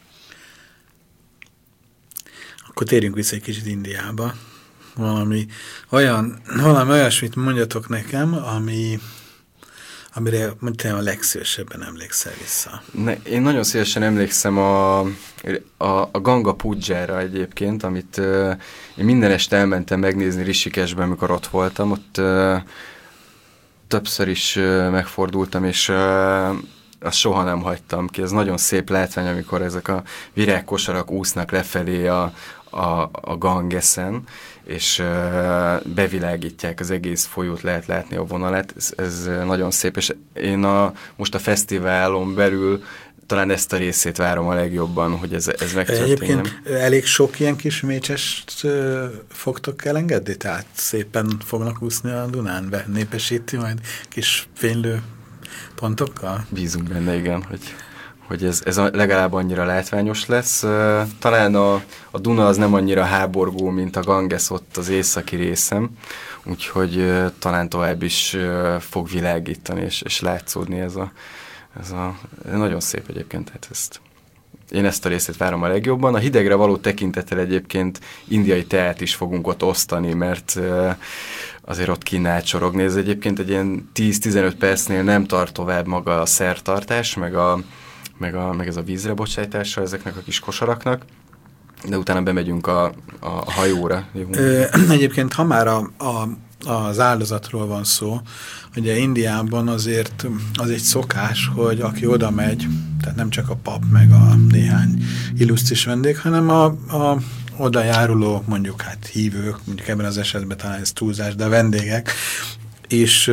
Akkor térjünk vissza egy kicsit Indiába. Valami olyan, valami olyasmit mondjatok nekem, ami, amire mondtam, a legszívesebben emlékszel vissza. Ne, én nagyon szívesen emlékszem a, a, a Ganga Pudzsára egyébként, amit uh, én minden este elmentem megnézni Rishikeshben, amikor ott voltam. Ott uh, többször is uh, megfordultam, és uh, azt soha nem hagytam ki. Ez nagyon szép látvány, amikor ezek a virágkosarak úsznak lefelé a a, a Gangeszen, és uh, bevilágítják az egész folyót, lehet látni a vonalát, ez, ez nagyon szép, és én a, most a fesztiválon belül talán ezt a részét várom a legjobban, hogy ez, ez megtörténjen. Egyébként elég sok ilyen kis mécsest uh, fogtok elengedni, tehát szépen fognak úszni a Dunán, be népesíti majd kis fénylő pontokkal? Bízunk benne, igen, hogy... hogy ez, ez legalább annyira látványos lesz. Talán a, a Duna az nem annyira háborgó, mint a Ganges ott az északi részem, úgyhogy talán tovább is fog világítani, és, és látszódni ez a, ez a... Nagyon szép egyébként, tehát ezt... Én ezt a részét várom a legjobban. A hidegre való tekintettel egyébként indiai teát is fogunk ott osztani, mert azért ott kínál csorogni. Ez egyébként egy ilyen tíz-tizenöt percnél nem tart tovább maga a szertartás, meg a Meg, a, meg ez a vízre bocsájtása ezeknek a kis kosaraknak, de utána bemegyünk a, a hajóra. Ö, egyébként, ha már a, a, az áldozatról van szó, ugye Indiában azért az egy szokás, hogy aki oda megy, tehát nem csak a pap, meg a néhány illusztris vendég, hanem a, a oda járuló, mondjuk hát hívők, mondjuk ebben az esetben talán ez túlzás, de a vendégek, és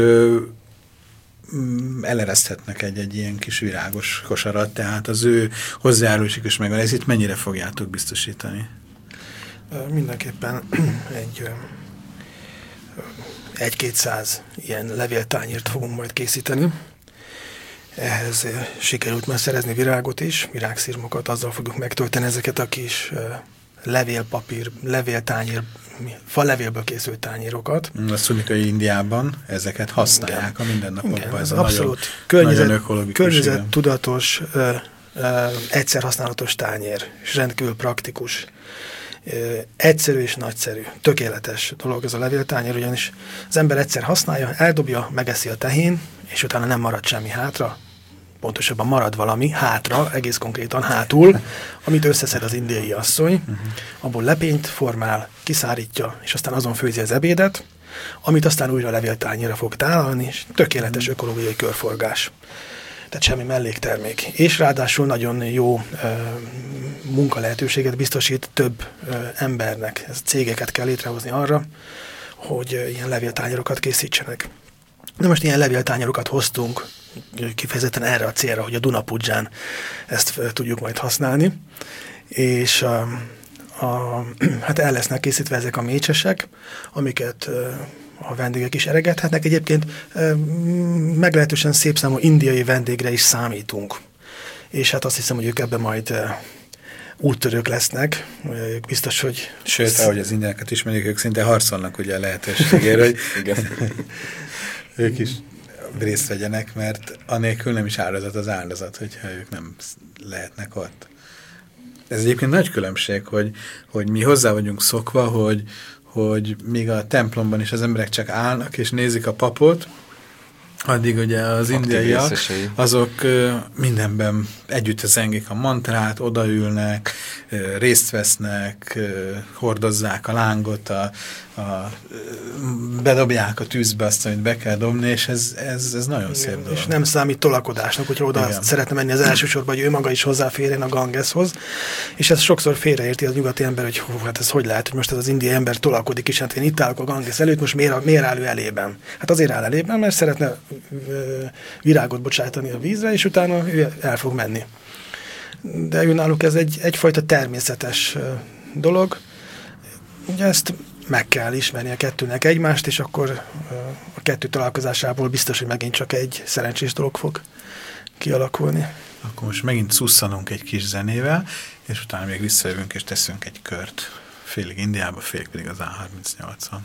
elereszthetnek egy-egy ilyen kis virágos kosarat, tehát az ő hozzájárulásuk is megvan. Ez itt mennyire fogjátok biztosítani? Mindenképpen egy egy-kétszáz ilyen levéltányért fogunk majd készíteni. Ehhez sikerült már szerezni virágot is, virágszirmokat, azzal fogjuk megtölteni ezeket a kis levélpapír, levéltányér, falevélből készült tányérokat. Azt tudjuk, hogy Indiában ezeket használják igen. a mindennapokban. Ez abszolút környezettudatos, egyszer használatos tányér, és rendkívül praktikus. Egyszerű és nagyszerű, tökéletes dolog ez a levéltányér, ugyanis az ember egyszer használja, eldobja, megeszi a tehén, és utána nem marad semmi hátra, pontosabban marad valami hátra, egész konkrétan hátul, amit összeszed az indiai asszony, abból lepényt formál, kiszárítja, és aztán azon főzi az ebédet, amit aztán újra levéltányéra fog tálalni, és tökéletes ökológiai körforgás. Tehát semmi melléktermék. És ráadásul nagyon jó e, munkalehetőséget biztosít több e, embernek. Ez cégeket kell létrehozni arra, hogy e, ilyen levéltányerokat készítsenek. De most ilyen levéltányerokat hoztunk kifejezetten erre a célra, hogy a Dunapudzsán ezt e, tudjuk majd használni. És a, a, hát el lesznek készítve ezek a mécsesek, amiket e, a vendégek is eregethetnek. Egyébként meglehetősen szép számú indiai vendégre is számítunk. És hát azt hiszem, hogy ők ebben majd úttörők lesznek. Ők biztos, hogy... Sőt, ahogy az indiákat ismerjük, ők szinte harcolnak ugye a lehetőségért, hogy ők is részt vegyenek, mert anélkül nem is áldozat az áldozat, hogyha ők nem lehetnek ott. Ez egyébként nagy különbség, hogy, hogy mi hozzá vagyunk szokva, hogy hogy még a templomban is az emberek csak állnak és nézik a papot, addig ugye az indiaiak, azok mindenben együtt zengik a mantrát, odaülnek, részt vesznek, hordozzák a lángot, a, a, bedobják a tűzbe azt, amit be kell dobni, és ez, ez, ez nagyon igen, szép dolog. És nem számít tolakodásnak, hogyha oda igen. szeretne menni az elsősorban, hogy ő maga is hozzáférjen a Gangeshoz, és ez sokszor félreérti az nyugati ember, hogy hú, hát ez hogy lehet, hogy most ez az indiai ember tolakodik, és hát én itt állok a Ganges előtt, most miért, miért áll ő elében? Hát azért áll elében, mert szeretne virágot bocsátani a vízre, és utána ő el fog menni. De ő náluk ez egy, egyfajta természetes dolog. Ugye ezt meg kell ismerni a kettőnek egymást, és akkor a kettő találkozásából biztos, hogy megint csak egy szerencsés dolog fog kialakulni. Akkor most megint szusszanunk egy kis zenével, és utána még visszajövünk és teszünk egy kört. Félig Indiába, félig pedig az á harmincnyolcon.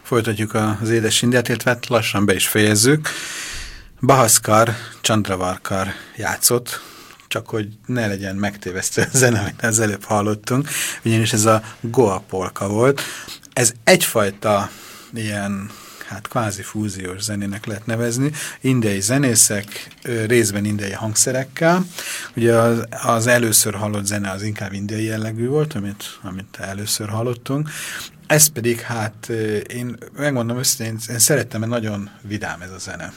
folytatjuk az Édes Indiát, illetve lassan be is fejezzük. Bhaskar Chandravarkar játszott, csak hogy ne legyen megtévesztő a zene, amit az előbb hallottunk, ugyanis ez a Goa polka volt. Ez egyfajta ilyen, hát kvázi fúziós zenének lehet nevezni, indiai zenészek, részben indiai hangszerekkel. Ugye az, az először hallott zene az inkább indiai jellegű volt, amit, amit először hallottunk. Ez pedig, hát én megmondom őszintén, én, én szerettem, mert nagyon vidám ez a zene.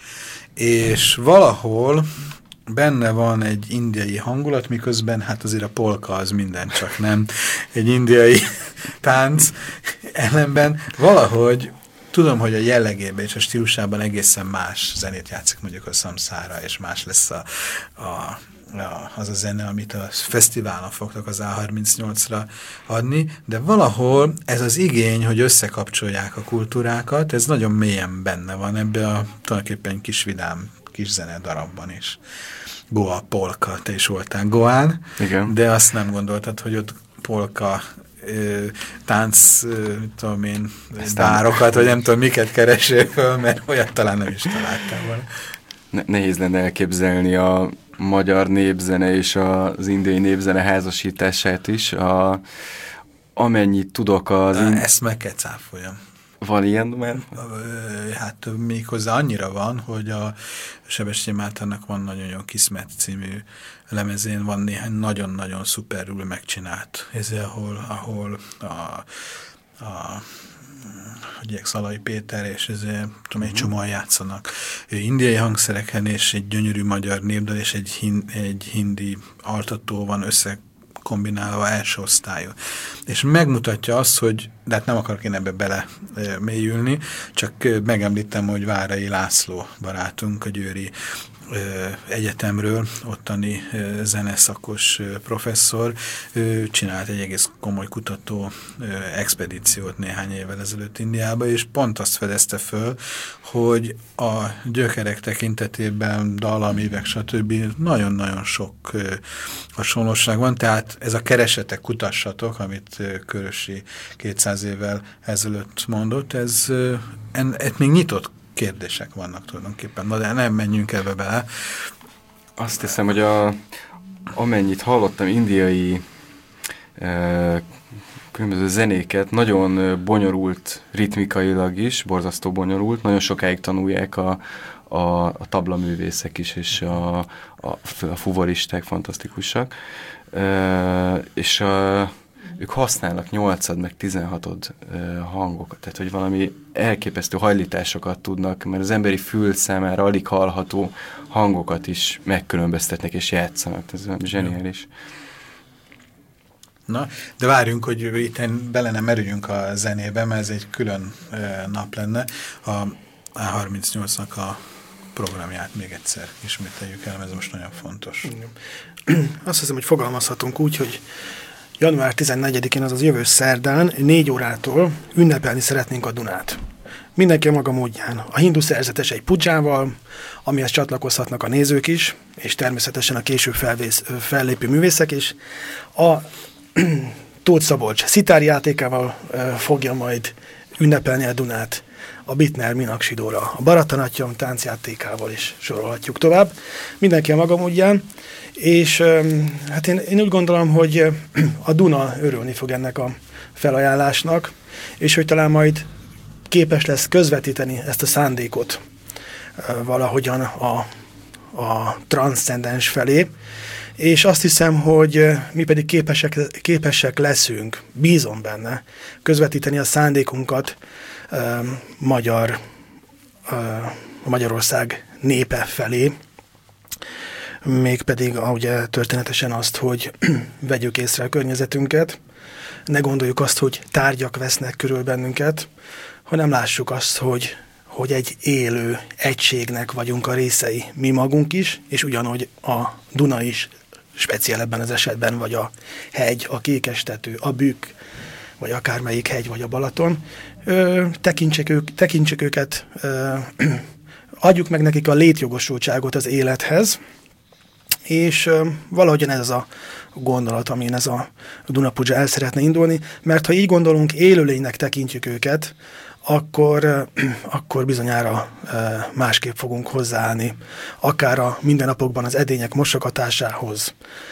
És valahol benne van egy indiai hangulat, miközben hát azért a polka az minden, csak nem egy indiai tánc. Ellenben valahogy tudom, hogy a jellegében és a stílusában egészen más zenét játszik, mondjuk a Samsara, és más lesz a, a, a, az a zene, amit a fesztiválon fogtak az á harmincnyolcra adni, de valahol ez az igény, hogy összekapcsolják a kultúrákat, ez nagyon mélyen benne van ebbe a tulajdonképpen kis vidám kis zene darabban is. Goa polka, te is voltál Goán, igen. De azt nem gondoltad, hogy ott polka ö, tánc, ö, tudom én, bárokat, vagy nem tudom, miket keresél föl, mert olyat talán nem is találtál volna. Ne, nehéz lenne elképzelni a magyar népzene és az indiai népzene házasítását is. A, amennyit tudok az... Ind... Ezt meg kell cáfoljam. Van ilyen már? Hát méghozzá annyira van, hogy a Sebestyén Mártonnak van nagyon-nagyon Kismet című lemezén, van néhány nagyon-nagyon szuperül megcsinált. Ez ahol, ahol a, a hogy Szalai Péter és ezért, tudom, egy csomóan játszanak indiai hangszereken, és egy gyönyörű magyar népdal, és egy, hin, egy hindi altató van össze kombinálva első osztályú. És megmutatja azt, hogy, de hát nem akarok én ebbe bele e, mélyülni, csak e, megemlítem, hogy Várai László barátunk, a Győri e, Egyetemről, ottani e, zeneszakos e, professzor, ő csinált egy egész komoly kutató e, expedíciót néhány évvel ezelőtt Indiába, és pont azt fedezte föl, hogy a gyökerek tekintetében, dallamívek, stb. Nagyon-nagyon sok e, hasonlóság van, tehát ez a keresetek, kutassatok, amit Körösi kétszáz évvel ezelőtt mondott, ez, en, ez még nyitott kérdések vannak tulajdonképpen, de nem menjünk ebbe bele. Azt hiszem, hogy a, amennyit hallottam indiai e, különböző zenéket, nagyon bonyolult ritmikailag is, borzasztó bonyolult, nagyon sokáig tanulják a A, a tablaművészek is, és a, a, a fuvoristák fantasztikusak, e, és a, ők használnak nyolcad, meg tizenhatod e, hangokat, tehát hogy valami elképesztő hajlításokat tudnak, mert az emberi fül számára alig hallható hangokat is megkülönböztetnek és játszanak, ez zseniális. Na, de várjunk, hogy itt bele nem merüljünk a zenébe, mert ez egy külön e, nap lenne. A á harmincnyolcnak a programját még egyszer ismételjük el, ez most nagyon fontos. Azt hiszem, hogy fogalmazhatunk úgy, hogy január tizennegyedikén, azaz jövő szerdán, négy órától ünnepelni szeretnénk a Dunát. Mindenki a maga módján. A hindu szerzetes egy pudzsával, amihez csatlakozhatnak a nézők is, és természetesen a később felvész, fellépő művészek is. A Tóth Szabolcs szitárjátékával fogja majd ünnepelni a Dunát. A Bittner Meenakshi Dóra, a Bharatanatyam táncjátékával is sorolhatjuk tovább. Mindenki a maga módján, és hát én, én úgy gondolom, hogy a Duna örülni fog ennek a felajánlásnak, és hogy talán majd képes lesz közvetíteni ezt a szándékot valahogyan a, a transzcendens felé, és azt hiszem, hogy mi pedig képesek, képesek leszünk, bízom benne, közvetíteni a szándékunkat uh, magyar, uh, a Magyarország népe felé, mégpedig ugye történetesen azt, hogy vegyük észre a környezetünket, ne gondoljuk azt, hogy tárgyak vesznek körül bennünket, hanem lássuk azt, hogy, hogy egy élő egységnek vagyunk a részei, mi magunk is, és ugyanúgy a Duna is, speciál ebben az esetben, vagy a hegy, a Kékestető, a Bükk, vagy akármelyik hegy, vagy a Balaton. Ö, tekintsek, ők, tekintsek őket, ö, adjuk meg nekik a létjogosultságot az élethez, És valahogyan ez az a gondolat, amin ez a Duna Pudzsa el szeretne indulni, mert ha így gondolunk, élőlénynek tekintjük őket, akkor, akkor bizonyára másképp fogunk hozzáállni, akár a mindennapokban az edények mosogatásához.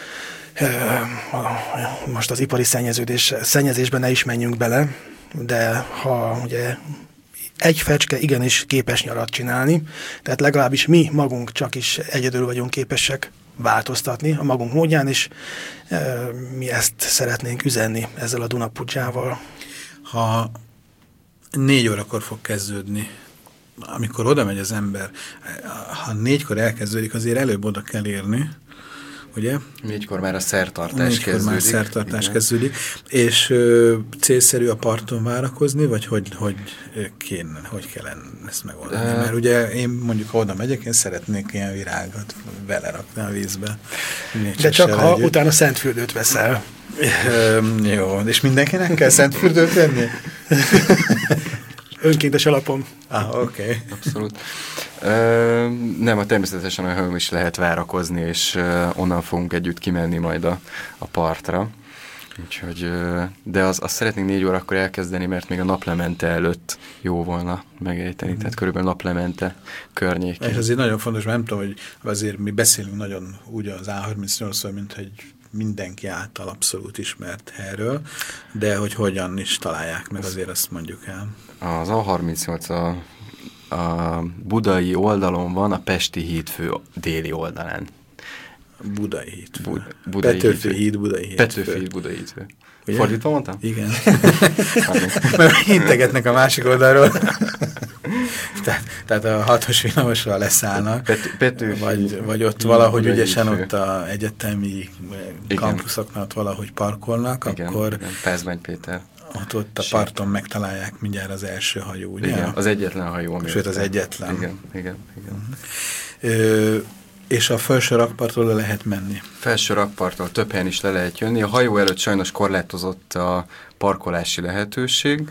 Most az ipari szennyeződés, szennyezésben ne is menjünk bele, de ha ugye egy fecske igenis képes nyarat csinálni, tehát legalábbis mi magunk csak is egyedül vagyunk képesek változtatni a magunk módján, és e, mi ezt szeretnénk üzenni ezzel a Duna Pudzsával. Ha négy órakor fog kezdődni, amikor oda megy az ember, ha négykor elkezdődik, azért előbb oda kell érni, ugye? Négykor már a szertartás Négykor kezdődik. már szertartás igen. kezdődik. És ö, célszerű a parton várakozni, vagy hogy, hogy kéne, hogy kellene ezt megoldani? Uh, Mert ugye én mondjuk, ha oda megyek, én szeretnék ilyen virágot belerakni a vízbe. De csak ha legyük. Utána szentfürdőt veszel. Ö, jó, és mindenkinek kell szentfürdőt venni? Önkéntes alapon. Ah, oké. Okay. Abszolút. Ö, nem, a természetesen a hőm is lehet várakozni, és ö, onnan fogunk együtt kimenni majd a, a partra. Úgyhogy, ö, de az, azt szeretnénk négy órakor elkezdeni, mert még a naplemente előtt jó volna megejteni, mm. tehát körülbelül naplemente környékén. És azért nagyon fontos, mert nem tudom, hogy azért mi beszélünk nagyon úgy az á harmincnyolcról, mint hogy mindenki által abszolút ismert helyről, de hogy hogyan is találják meg, azért azt mondjuk el. Az á harmincnyolc a, a budai oldalon van, a Pesti hídfő déli oldalán. Budai hídfő. Bud, budai Petőfi híd, Budai hídfő. Petőfi híd, Budai hídfő. Ugye? Fordítva mondtam? Igen. Mert integetnek a másik oldalról. tehát, tehát a hatos villamosra leszállnak. Pet, Petőfi. Vagy, vagy ott valahogy Budai ügyesen hídfő. Ott a egyetemi kampuszoknál ott valahogy parkolnak, igen, akkor... Igen, Pázmány Péter. Ott, ott a parton megtalálják mindjárt az első hajó, ugye? Igen, az egyetlen hajó. Sőt, az egyetlen. Igen, igen, igen. Uh-huh. Ö, és a felső rakpartról le lehet menni? Felső rakparttól több helyen is le lehet jönni. A hajó előtt sajnos korlátozott a parkolási lehetőség.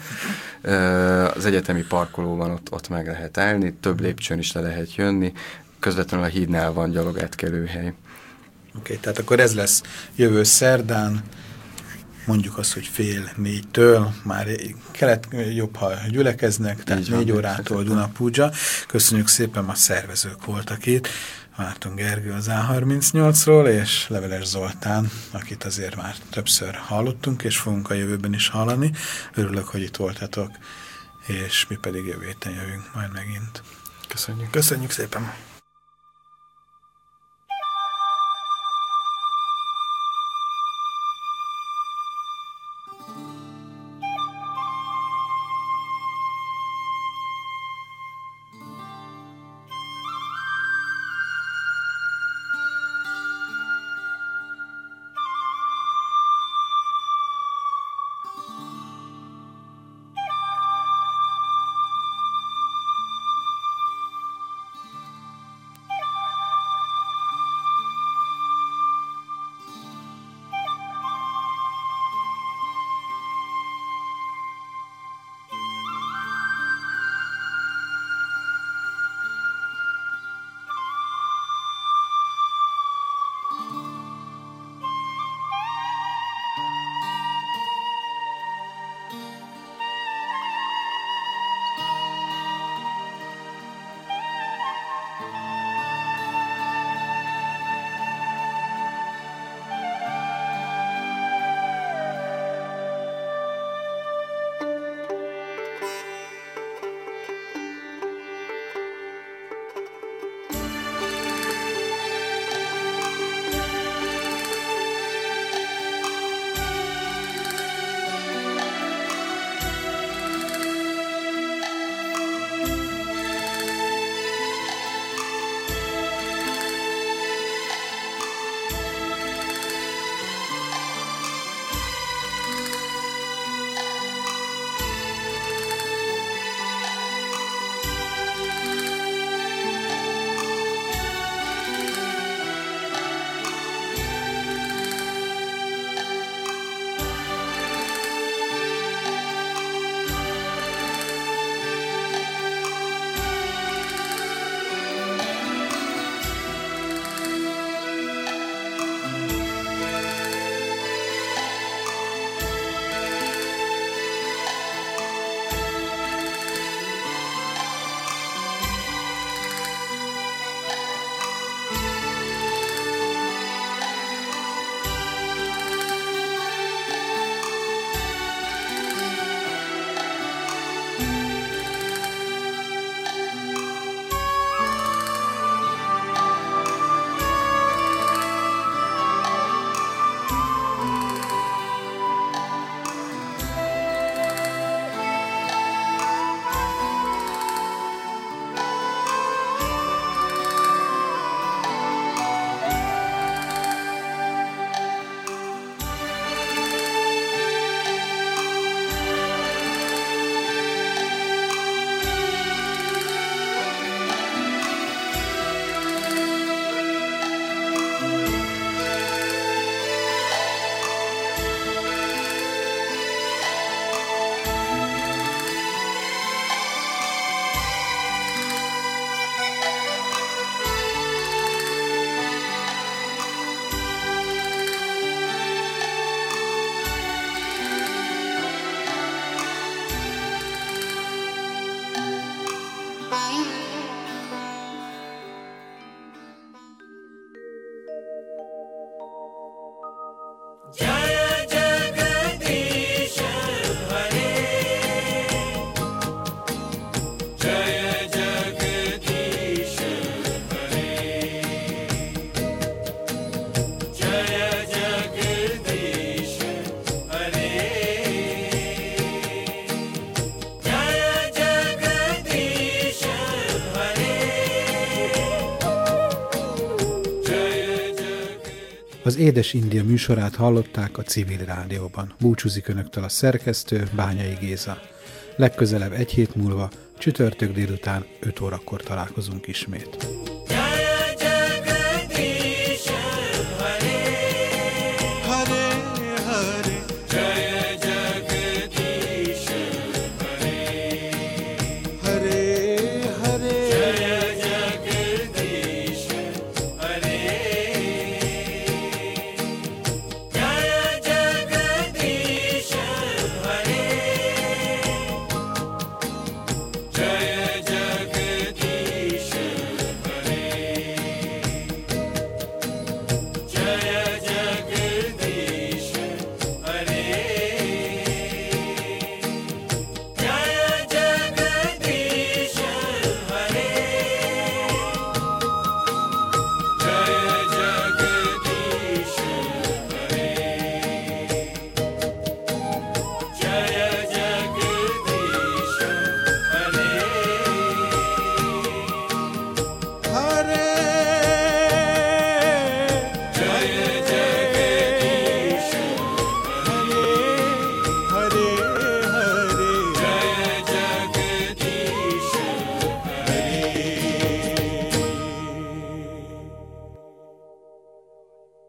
Az egyetemi parkolóban ott, ott meg lehet állni, több lépcsőn is le lehet jönni. Közvetlenül a hídnál van gyalogátkelőhely. Oké, okay, tehát akkor ez lesz jövő szerdán, mondjuk azt, hogy fél négytől, már kelet jobb, ha gyülekeznek, tehát négy órától Duna Pudzsa. Köszönjük szépen, a szervezők voltak itt. Márton Gergő az á harmincnyolcról, és Leveles Zoltán, akit azért már többször hallottunk, és fogunk a jövőben is hallani. Örülök, hogy itt voltatok, és mi pedig jövő héten jövünk majd megint. Köszönjük. Köszönjük szépen. Az Édes India műsorát hallották a Civil Rádióban. Búcsúzik önöktől a szerkesztő, Bányai Géza. Legközelebb egy hét múlva, csütörtök délután öt órakor találkozunk ismét.